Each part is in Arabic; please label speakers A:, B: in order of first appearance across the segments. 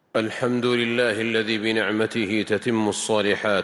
A: الحمد لله الذي بنعمته تتم الصالحات،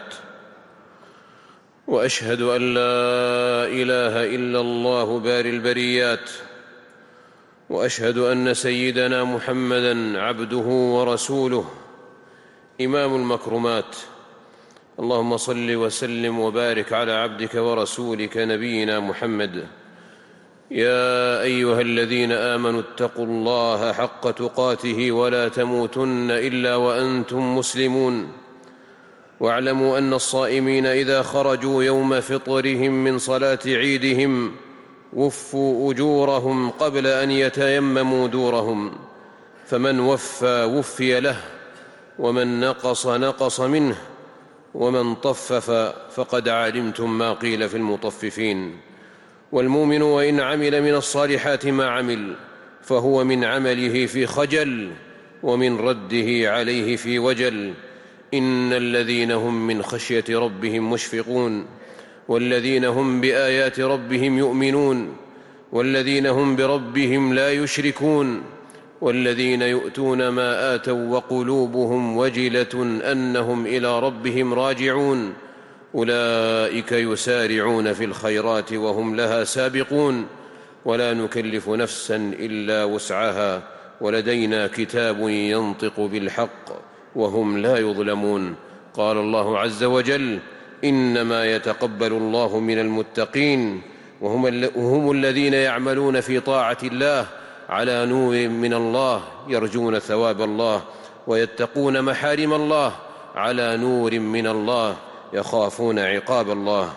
A: واشهد ان لا اله الا الله بارئ البريات، واشهد ان سيدنا محمدا عبده ورسوله امام المكرمات. اللهم صل وسلم وبارك على عبدك ورسولك نبينا محمد. يا ايها الذين امنوا اتقوا الله حق تقاته ولا تموتن الا وانتم مسلمون. واعلموا ان الصائمين اذا خرجوا يوم فطرهم من صلاه عيدهم وفوا اجورهم قبل ان يتيمموا دورهم، فمن وفي له، ومن نقص منه، ومن طفف فقد علمتم ما قيل في المطففين. والمؤمن وإن عمل من الصالحات ما عمل فهو من عمله في خجل، ومن رده عليه في وجل. إن الذين هم من خشية ربهم مشفقون، والذين هم بآيات ربهم يؤمنون، والذين هم بربهم لا يشركون، والذين يؤتون ما آتوا وقلوبهم وجلة أنهم إلى ربهم راجعون. أولئك يسارعون في الخيرات وهم لها سابقون، ولا نكلف نفسا إلا وسعها، ولدينا كتاب ينطق بالحق وهم لا يظلمون. قال الله عز وجل: إنما يتقبل الله من المتقين، وهم الذين يعملون في طاعة الله على نور من الله، يرجون ثواب الله، ويتقون محارم الله على نور من الله، يخافون عقاب الله.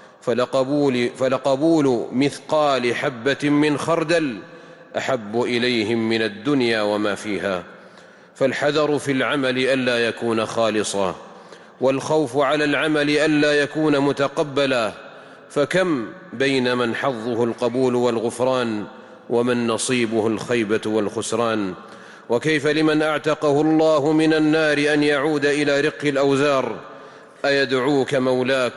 A: فلقبول مثقال حبة من خردل أحب إليهم من الدنيا وما فيها. فالحذر في العمل ألا يكون خالصا، والخوف على العمل ألا يكون متقبلا. فكم بين من حظه القبول والغفران، ومن نصيبه الخيبة والخسران. وكيف لمن أعتقه الله من النار أن يعود إلى رق الأوزار؟ أيدعوك مولاك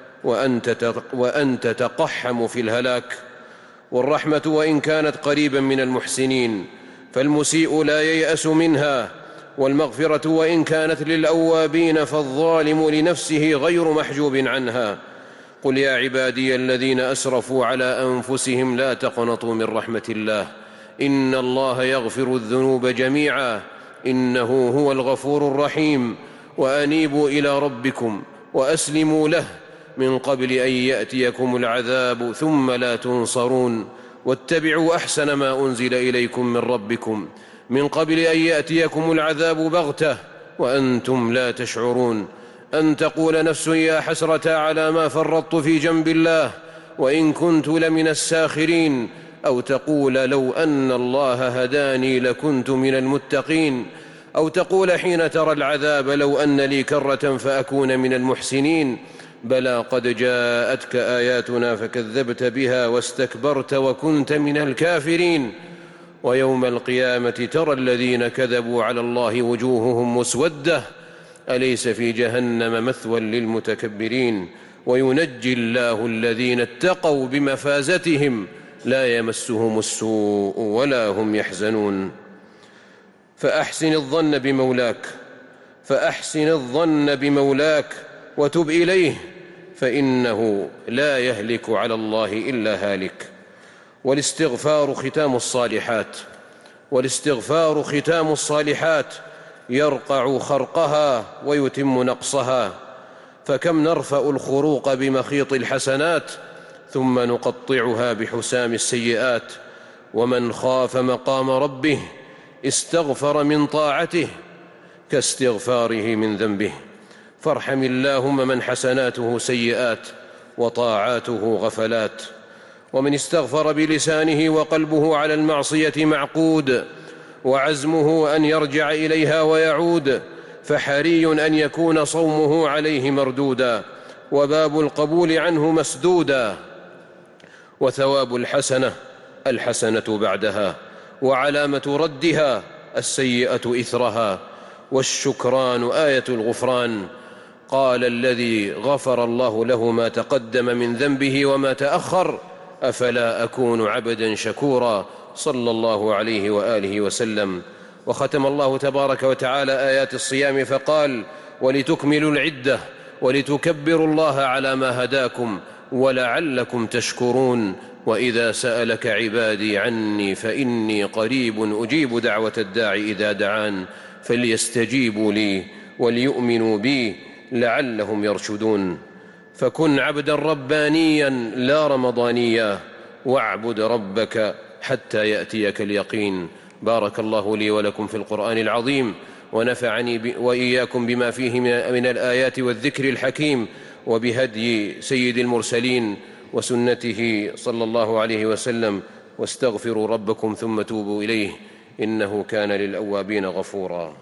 A: وأنت تقحم في الهلاك؟ والرحمة وإن كانت قريبا من المحسنين فالمسيء لا ييأس منها، والمغفرة وإن كانت للأوابين فالظالم لنفسه غير محجوب عنها. قل يا عبادي الذين أسرفوا على أنفسهم لا تقنطوا من رحمة الله، إن الله يغفر الذنوب جميعا إنه هو الغفور الرحيم. وأنيبوا إلى ربكم وأسلموا له من قبل أن يأتيكم العذاب ثم لا تنصرون. واتبعوا أحسن ما أنزل إليكم من ربكم من قبل أن يأتيكم العذاب بغتة وأنتم لا تشعرون. أن تقول نفس يا حسرة على ما فرطت في جنب الله وإن كنت لمن الساخرين، أو تقول لو أن الله هداني لكنت من المتقين، أو تقول حين ترى العذاب لو أن لي كرة فأكون من المحسنين. بلى قد جاءتك آياتنا فكذبت بها واستكبرت وكنت من الكافرين. ويوم القيامة ترى الذين كذبوا على الله وجوههم مسودة، أليس في جهنم مثوى للمتكبرين؟ وينجي الله الذين اتقوا بمفازتهم لا يمسهم السوء ولا هم يحزنون. فأحسن الظن بمولاك وتب إليه، فإنه لا يهلك على الله إلا هالك. والاستغفار ختام الصالحات يرقع خرقها ويتم نقصها. فكم نرفأ الخروق بمخيط الحسنات ثم نقطعها بحسام السيئات. ومن خاف مقام ربه استغفر من طاعته كاستغفاره من ذنبه. فارحم اللهم من حسناته سيئات وطاعاته غفلات. ومن استغفر بلسانه وقلبه على المعصية معقود، وعزمه أن يرجع إليها ويعود، فحري أن يكون صومه عليه مردودا، وباب القبول عنه مسدودا. وثواب الحسنة بعدها، وعلامة ردها السيئة إثرها، والشكران آية الغفران. قال الذي غفر الله له ما تقدم من ذنبه وما تأخر: أفلا أكون عبدا شكورا، صلى الله عليه وآله وسلم. وختم الله تبارك وتعالى آيات الصيام فقال: ولتكملوا العدة ولتكبروا الله على ما هداكم ولعلكم تشكرون. وإذا سألك عبادي عني فإني قريب أجيب دعوة الداع إذا دعان فليستجيبوا لي وليؤمنوا بي لعلهم يرشدون. فكن عبدا ربانيا لا رمضانيا، واعبد ربك حتى يأتيك اليقين. بارك الله لي ولكم في القرآن العظيم، ونفعني وإياكم بما فيه من الآيات والذكر الحكيم، وبهدي سيد المرسلين وسنته صلى الله عليه وسلم. واستغفروا ربكم ثم توبوا إليه إنه كان للأوابين غفورا.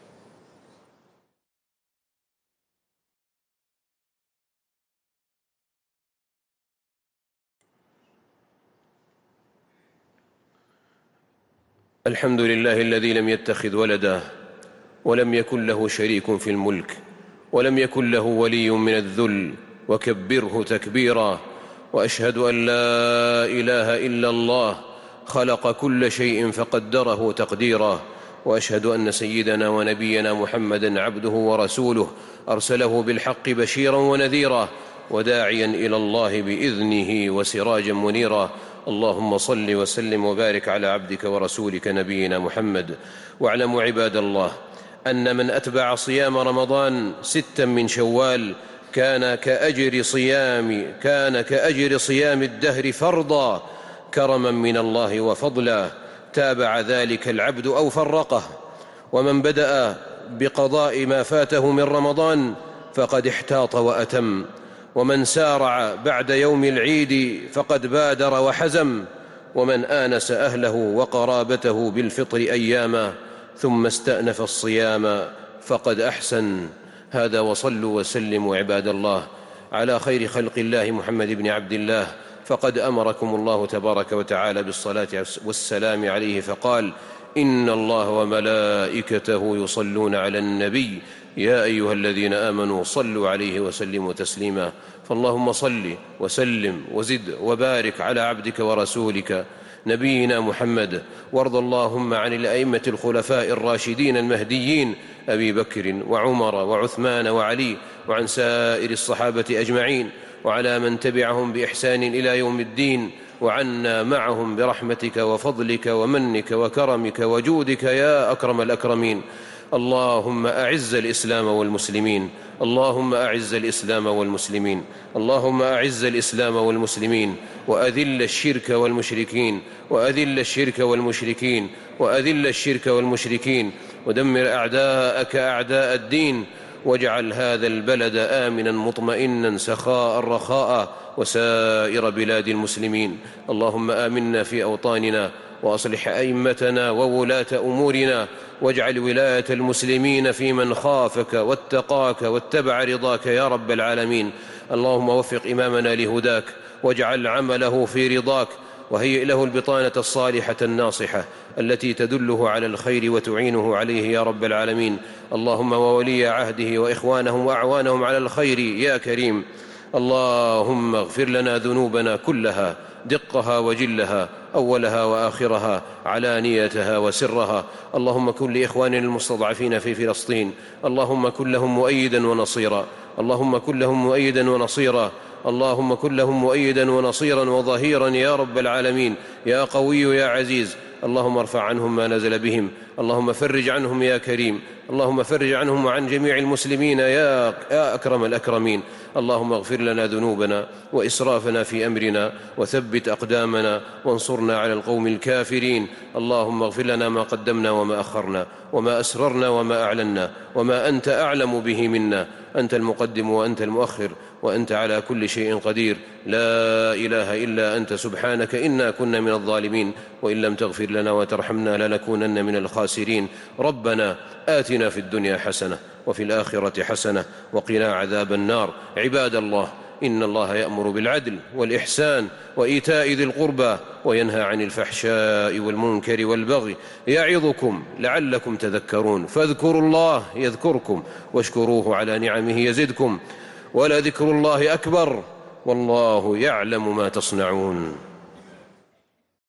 A: الحمد لله الذي لم يتخذ ولدا ولم يكن له شريك في الملك ولم يكن له ولي من الذل وكبره تكبيرا. وأشهد أن لا إله إلا الله خلق كل شيء فقدره تقديرا. وأشهد أن سيدنا ونبينا محمدا عبده ورسوله أرسله بالحق بشيرا ونذيرا وداعيا إلى الله بإذنه وسراجا منيرا. اللهم صل وسلم وبارك على عبدك ورسولك نبينا محمد. واعلموا عباد الله أن من أتبع صيام رمضان 6 من شوال كان كأجر صيام الدهر فرضا كرما من الله وفضلا. تابع ذلك العبد أو فرقه. ومن بدأ بقضاء ما فاته من رمضان فقد احتاط وأتم، ومن سارع بعد يوم العيد فقد بادر وحزم، ومن آنس أهله وقرابته بالفطر أياما ثم استأنف الصيام فقد أحسن. هذا، وصلوا وسلموا عباد الله على خير خلق الله محمد بن عبد الله، فقد أمركم الله تبارك وتعالى بالصلاة والسلام عليه فقال: إن الله وملائكته يصلون على النبي يا أيها الذين آمنوا صلوا عليه وسلموا تسليما. فاللهم صل وسلم وزد وبارك على عبدك ورسولك نبينا محمد. وارض اللهم عن الأئمة الخلفاء الراشدين المهديين أبي بكر وعمر وعثمان وعلي، وعن سائر الصحابة أجمعين، وعلى من تبعهم بإحسان إلى يوم الدين، وعنا معهم برحمتك وفضلك ومنك وكرمك وجودك يا أكرم الأكرمين. اللهم أعز الإسلام والمسلمين، اللهم أعز الإسلام والمسلمين، اللهم أعز الإسلام والمسلمين، وأذل الشرك والمشركين، وأذل الشرك والمشركين، وأذل الشرك والمشركين، ودمر أعداءك أعداء الدين، واجعل هذا البلد آمنا مطمئنا سخاء رخاء وسائر بلاد المسلمين. اللهم آمنا في أوطاننا، وأصلح أئمتنا وولاة أمورنا، واجعل ولاية المسلمين في من خافك واتقاك واتبع رضاك يا رب العالمين. اللهم وفق إمامنا لهداك، واجعل عمله في رضاك، وهيئ له البطانة الصالحة الناصحة التي تدله على الخير وتعينه عليه يا رب العالمين. اللهم وولي عهده وإخوانهم وأعوانهم على الخير يا كريم. اللهم اغفر لنا ذنوبنا كلها، دقها وجلها، أولها وآخرها، علانيتها وسرها. اللهم كن لإخواننا المستضعفين في فلسطين، اللهم كن لهم مؤيدا ونصيرا، اللهم كن لهم مؤيدا ونصيرا، اللهم كن لهم مؤيدا ونصيرا وظهيرا يا رب العالمين، يا قوي يا عزيز. اللهم ارفع عنهم ما نزل بهم، اللهم فرج عنهم يا كريم، اللهم فرج عنهم وعن جميع المسلمين يا أكرم الأكرمين. اللهم اغفر لنا ذنوبنا وإسرافنا في أمرنا، وثبت أقدامنا، وانصرنا على القوم الكافرين. اللهم اغفر لنا ما قدمنا وما أخرنا، وما أسررنا وما أعلنا، وما أنت أعلم به منا. أنت المقدم وأنت المؤخر، وأنت على كل شيء قدير. لا إله إلا أنت سبحانك إنا كنا من الظالمين، وإن لم تغفر لنا وترحمنا لنكونن من الخاسرين. ربنا آتنا في الدنيا حسنة وفي الآخرة حسنة وقنا عذاب النار. عباد الله، إن الله يأمر بالعدل والإحسان وإيتاء ذي القربى، وينهى عن الفحشاء والمنكر والبغي، يعظكم لعلكم تذكرون. فاذكروا الله يذكركم، واشكروه على نعمه يزدكم، ولذكر الله أكبر، والله يعلم ما تصنعون.